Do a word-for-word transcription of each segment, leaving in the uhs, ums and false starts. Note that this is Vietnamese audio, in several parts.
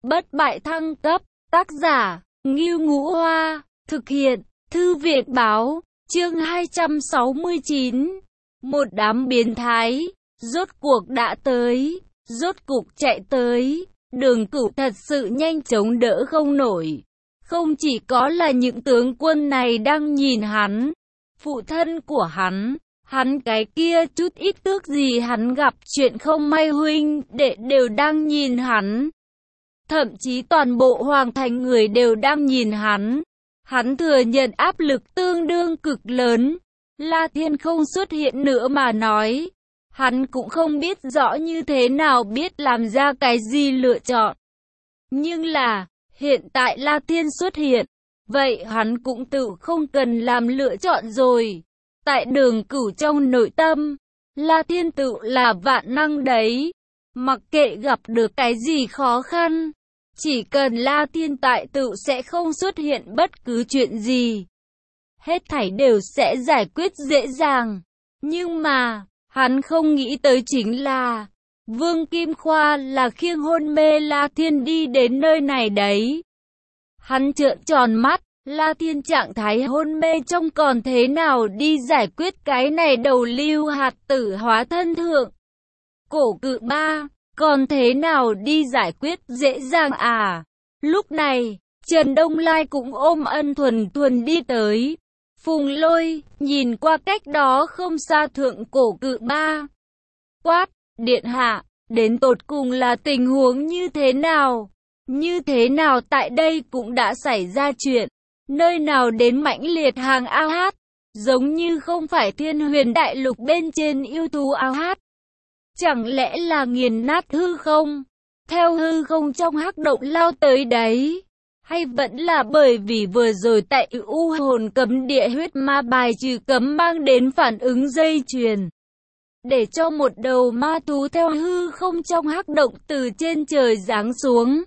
bất bại thăng cấp, tác giả, Ngưu Ngũ Hoa, thực hiện, Thư viện Báo, chương hai trăm sáu mươi chín. Một đám biến thái, rốt cuộc đã tới, rốt cuộc chạy tới, Đường Cửu thật sự nhanh chóng đỡ không nổi. Không chỉ có là những tướng quân này đang nhìn hắn, phụ thân của hắn, hắn cái kia chút ít tước gì hắn gặp chuyện không may huynh đệ đều đang nhìn hắn. Thậm chí toàn bộ hoàng thành người đều đang nhìn hắn. Hắn thừa nhận áp lực tương đương cực lớn. La Thiên không xuất hiện nữa mà nói. Hắn cũng không biết rõ như thế nào biết làm ra cái gì lựa chọn. Nhưng là, hiện tại La Thiên xuất hiện. Vậy hắn cũng tự không cần làm lựa chọn rồi. Tại Đường Cửu trong nội tâm, La Thiên tự là vạn năng đấy. Mặc kệ gặp được cái gì khó khăn, chỉ cần La Thiên tại tự sẽ không xuất hiện bất cứ chuyện gì. Hết thảy đều sẽ giải quyết dễ dàng. Nhưng mà, hắn không nghĩ tới chính là, Vương Kim Khoa là khiêng hôn mê La Thiên đi đến nơi này đấy. Hắn trợn tròn mắt, La Thiên trạng thái hôn mê trong còn thế nào đi giải quyết cái này đầu lưu hạt tử hóa thân thượng. Cổ Cự Ba, còn thế nào đi giải quyết dễ dàng à? Lúc này, Trần Đông Lai cũng ôm Ân Thuần Thuần đi tới. Phùng Lôi, nhìn qua cách đó không xa thượng Cổ Cự Ba. Quát, điện hạ, đến tột cùng là tình huống như thế nào? Như thế nào tại đây cũng đã xảy ra chuyện? Nơi nào đến mãnh liệt hàng ao hát? Giống như không phải Thiên Huyền Đại Lục bên trên yêu thú ao hát. Chẳng lẽ là nghiền nát hư không? Theo hư không trong hắc động lao tới đấy? Hay vẫn là bởi vì vừa rồi tại u hồn cấm địa huyết ma bài trừ cấm mang đến phản ứng dây chuyền? Để cho một đầu ma thú theo hư không trong hắc động từ trên trời giáng xuống.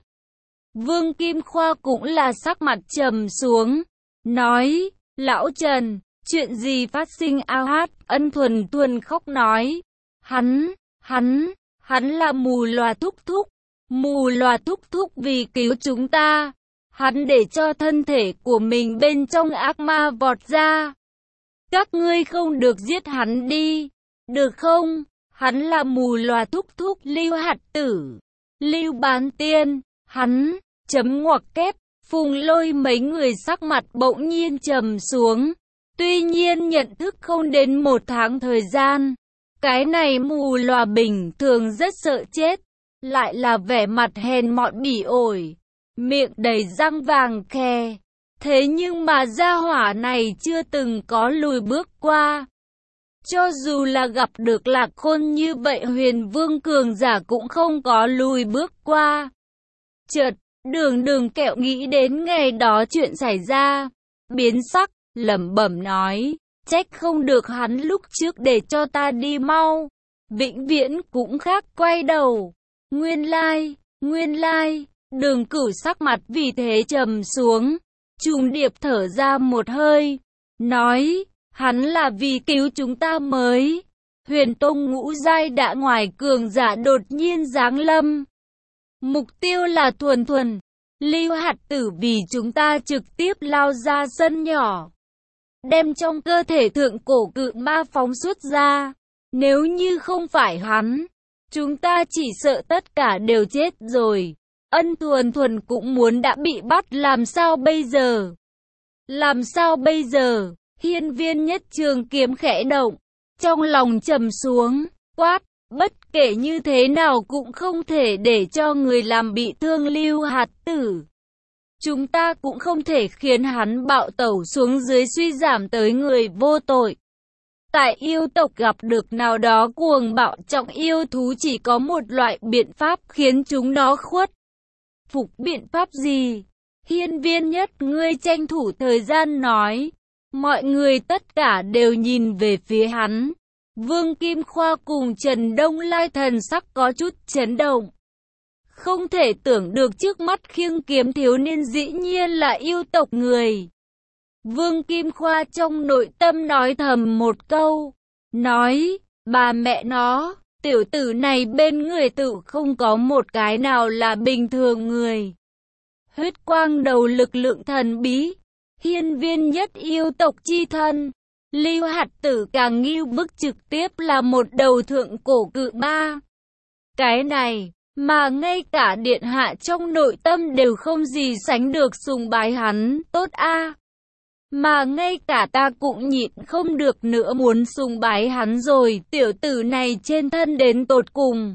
Vương Kim Khoa cũng là sắc mặt trầm xuống. Nói, lão Trần, chuyện gì phát sinh ao hát? Ân Thuần Thuần khóc nói. Hắn... Hắn, hắn là Mù Lòa Thúc Thúc. Mù Lòa Thúc Thúc vì cứu chúng ta. Hắn để cho thân thể của mình bên trong ác ma vọt ra. Các ngươi không được giết hắn đi. Được không? Hắn là Mù Lòa Thúc Thúc. Lưu Hạt Tử, Lưu Bán Tiên. Hắn, chấm ngoặc kép. Phùng Lôi mấy người sắc mặt bỗng nhiên trầm xuống. Tuy nhiên nhận thức không đến một tháng thời gian. Cái này Mù Lòa bình thường rất sợ chết, lại là vẻ mặt hèn mọn bỉ ổi, miệng đầy răng vàng khè. Thế nhưng mà gia hỏa này chưa từng có lùi bước qua. Cho dù là gặp được Lạc Khôn như vậy Huyền Vương cường giả cũng không có lùi bước qua. Chợt, Đường Đường Kẹo nghĩ đến ngày đó chuyện xảy ra, biến sắc, lẩm bẩm nói. Trách không được hắn lúc trước để cho ta đi mau. Vĩnh viễn cũng khác quay đầu. Nguyên lai, nguyên lai, Đường Cửu sắc mặt vì thế trầm xuống. Trùng điệp thở ra một hơi. Nói, hắn là vì cứu chúng ta mới. Huyền Tông ngũ giai đã ngoài cường giả đột nhiên giáng lâm. Mục tiêu là Thuần Thuần. Lưu Hạt Tử vì chúng ta trực tiếp lao ra sân nhỏ. Đem trong cơ thể thượng cổ cự ma phóng xuất ra. Nếu như không phải hắn, chúng ta chỉ sợ tất cả đều chết rồi. Ân Thuần Thuần cũng muốn đã bị bắt, làm sao bây giờ? Làm sao bây giờ? Hiên Viên Nhất Trường kiếm khẽ động, trong lòng trầm xuống, quát, bất kể như thế nào cũng không thể để cho người làm bị thương Lưu Hạt Tử. Chúng ta cũng không thể khiến hắn bạo tẩu xuống dưới suy giảm tới người vô tội. Tại yêu tộc gặp được nào đó cuồng bạo trọng yêu thú chỉ có một loại biện pháp khiến chúng nó khuất phục. Biện pháp gì? Hiên Viên Nhất ngươi tranh thủ thời gian nói. Mọi người tất cả đều nhìn về phía hắn. Vương Kim Khoa cùng Trần Đông Lai thần sắc có chút chấn động. Không thể tưởng được trước mắt khiêng kiếm thiếu niên dĩ nhiên là yêu tộc người. Vương Kim Khoa trong nội tâm nói thầm một câu. Nói, bà mẹ nó, tiểu tử này bên người tự không có một cái nào là bình thường người. Huyết quang đầu lực lượng thần bí, hiên viên nhất yêu tộc chi thân. Lưu Hạt Tử càng ngưu bức, trực tiếp là một đầu thượng cổ cự ma. Cái này, mà ngay cả điện hạ trong nội tâm đều không gì sánh được sùng bái hắn, tốt a. Mà ngay cả ta cũng nhịn không được nữa muốn sùng bái hắn rồi, tiểu tử này trên thân đến tột cùng.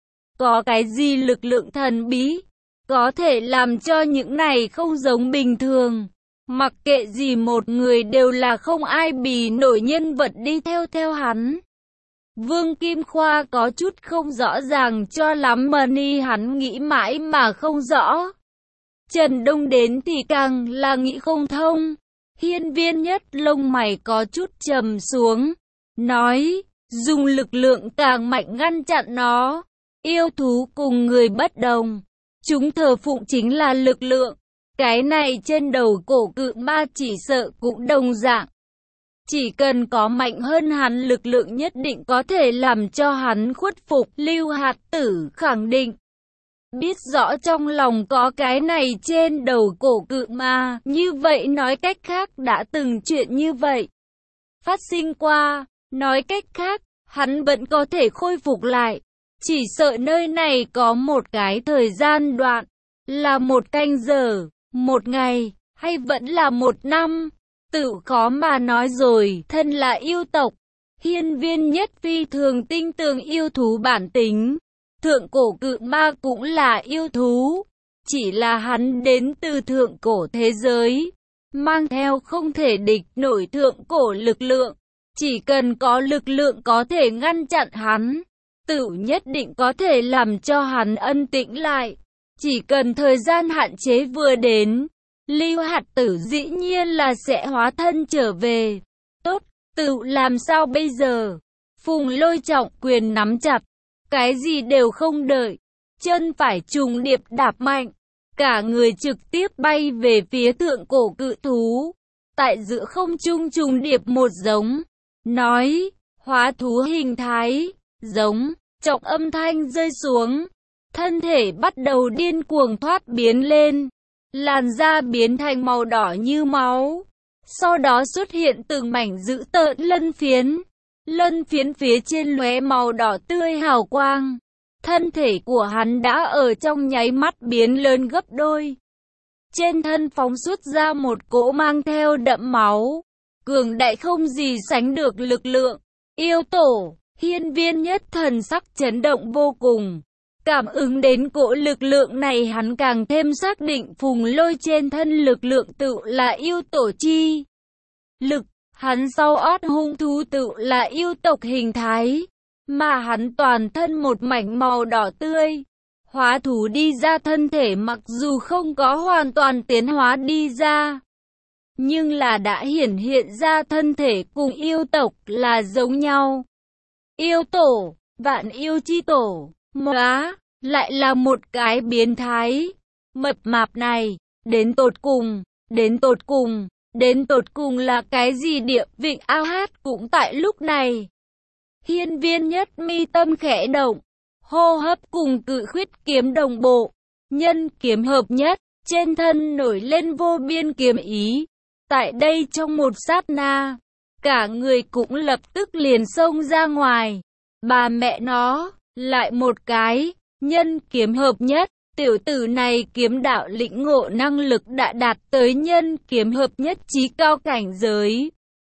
Có cái gì lực lượng thần bí, có thể làm cho những này không giống bình thường. Mặc kệ gì một người đều là không ai bì nổi nhân vật đi theo theo hắn. Vương Kim Khoa có chút không rõ ràng cho lắm, mà ni hắn nghĩ mãi mà không rõ. Trần Đông đến thì càng là nghĩ không thông. Hiên viên nhất lông mày có chút trầm xuống, nói, dùng lực lượng càng mạnh ngăn chặn nó. Yêu thú cùng người bất đồng, chúng thờ phụng chính là lực lượng. Cái này trên đầu cổ cự ma chỉ sợ cũng đồng dạng. Chỉ cần có mạnh hơn hắn lực lượng nhất định có thể làm cho hắn khuất phục. Lưu Hạt Tử khẳng định, biết rõ trong lòng có cái này trên đầu cổ cự ma, như vậy nói cách khác đã từng chuyện như vậy phát sinh qua, nói cách khác, hắn vẫn có thể khôi phục lại. Chỉ sợ nơi này có một cái thời gian đoạn, là một canh giờ, một ngày, hay vẫn là một năm, tự khó mà nói rồi. Thân là yêu tộc, hiên viên nhất phi thường tinh tường yêu thú bản tính. Thượng cổ cự ma cũng là yêu thú, chỉ là hắn đến từ thượng cổ thế giới, mang theo không thể địch nổi thượng cổ lực lượng. Chỉ cần có lực lượng có thể ngăn chặn hắn, tự nhất định có thể làm cho hắn ân tĩnh lại. Chỉ cần thời gian hạn chế vừa đến, Lưu Hạt Tử dĩ nhiên là sẽ hóa thân trở về. Tốt, tự làm sao bây giờ? Phùng Lôi trọng quyền nắm chặt, cái gì đều không đợi, chân phải trùng điệp đạp mạnh, cả người trực tiếp bay về phía thượng cổ cự thú. Tại giữa không trung trùng điệp một giống, nói, hóa thú hình thái, giống, trọng âm thanh rơi xuống, thân thể bắt đầu điên cuồng thoát biến lên, làn da biến thành màu đỏ như máu, sau đó xuất hiện từng mảnh dữ tợn lân phiến. Lân phiến phía trên lóe màu đỏ tươi hào quang. Thân thể của hắn đã ở trong nháy mắt biến lớn gấp đôi. Trên thân phóng xuất ra một cỗ mang theo đậm máu, cường đại không gì sánh được lực lượng. Yêu tổ, hiên viên nhất thần sắc chấn động vô cùng. Cảm ứng đến cỗ lực lượng này, hắn càng thêm xác định Phùng Lôi trên thân lực lượng tự là yêu tổ chi lực. Hắn sau ót hung thú tự là yêu tộc hình thái, mà hắn toàn thân một mảnh màu đỏ tươi. Hóa thú đi ra thân thể mặc dù không có hoàn toàn tiến hóa đi ra, nhưng là đã hiển hiện ra thân thể cùng yêu tộc là giống nhau. Yêu tổ, vạn yêu chi tổ, móa, lại là một cái biến thái. Mập mạp này, đến tột cùng, đến tột cùng. Đến tột cùng là cái gì? Địa Vịnh A Hát cũng tại lúc này. Hiên viên nhất mi tâm khẽ động, hô hấp cùng cự khuyết kiếm đồng bộ, nhân kiếm hợp nhất, trên thân nổi lên vô biên kiếm ý. Tại đây trong một sát na, cả người cũng lập tức liền xông ra ngoài. Bà mẹ nó, lại một cái, nhân kiếm hợp nhất. Tiểu tử này kiếm đạo lĩnh ngộ năng lực đã đạt tới nhân kiếm hợp nhất chí cao cảnh giới.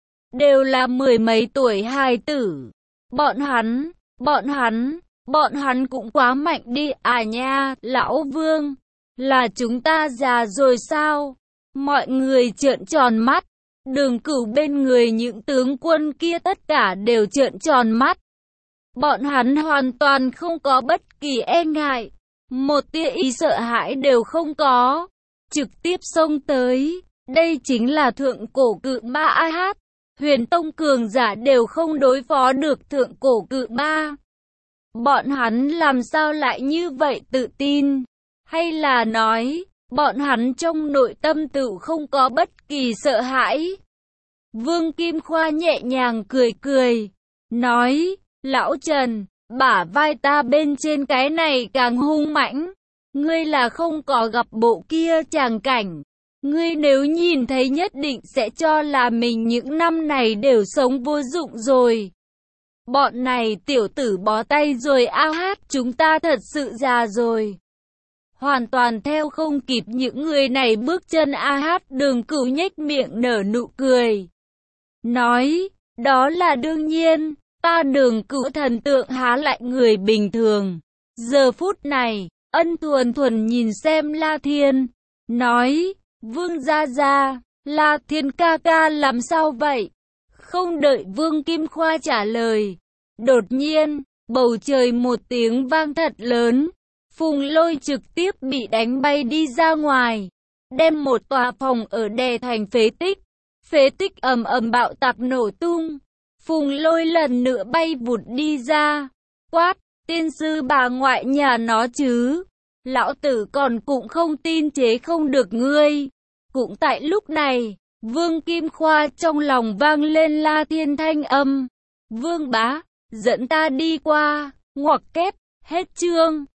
Đều là mười mấy tuổi hài tử. Bọn hắn, bọn hắn, bọn hắn cũng quá mạnh đi à nha, lão Vương. Là chúng ta già rồi sao? Mọi người trợn tròn mắt. Đường Cửu bên người những tướng quân kia tất cả đều trợn tròn mắt. Bọn hắn hoàn toàn không có bất kỳ e ngại. Một tia ý sợ hãi đều không có, trực tiếp xông tới. Đây chính là thượng cổ cự ma A Hát. Huyền tông cường giả đều không đối phó được thượng cổ cự ma. Bọn hắn làm sao lại như vậy tự tin? Hay là nói, bọn hắn trong nội tâm tự không có bất kỳ sợ hãi? Vương Kim Khoa nhẹ nhàng cười cười, nói, lão Trần, bả vai ta bên trên cái này càng hung mãnh. Ngươi là không có gặp bộ kia tràng cảnh. Ngươi nếu nhìn thấy nhất định sẽ cho là mình những năm này đều sống vô dụng rồi. Bọn này tiểu tử bó tay rồi a hát, chúng ta thật sự già rồi. Hoàn toàn theo không kịp những người này bước chân a hát, Đường Cửu nhếch miệng nở nụ cười. Nói, đó là đương nhiên, ta Đường Cửu thần tượng há lại người bình thường. Giờ phút này, Ân Thuần Thuần nhìn xem La Thiên, nói, Vương gia gia, La Thiên ca ca làm sao vậy? Không đợi Vương Kim Khoa trả lời. Đột nhiên, bầu trời một tiếng vang thật lớn. Phùng Lôi trực tiếp bị đánh bay đi ra ngoài. Đem một tòa phòng ở đè thành phế tích. Phế tích ầm ầm bạo tạc nổ tung. Phùng Lôi lần nữa bay vụt đi ra. Quát, tiên sư bà ngoại nhà nó chứ. Lão tử còn cũng không tin chế không được ngươi. Cũng tại lúc này, Vương Kim Khoa trong lòng vang lên La Thiên thanh âm. Vương bá, dẫn ta đi qua, ngoặc kép, hết chương.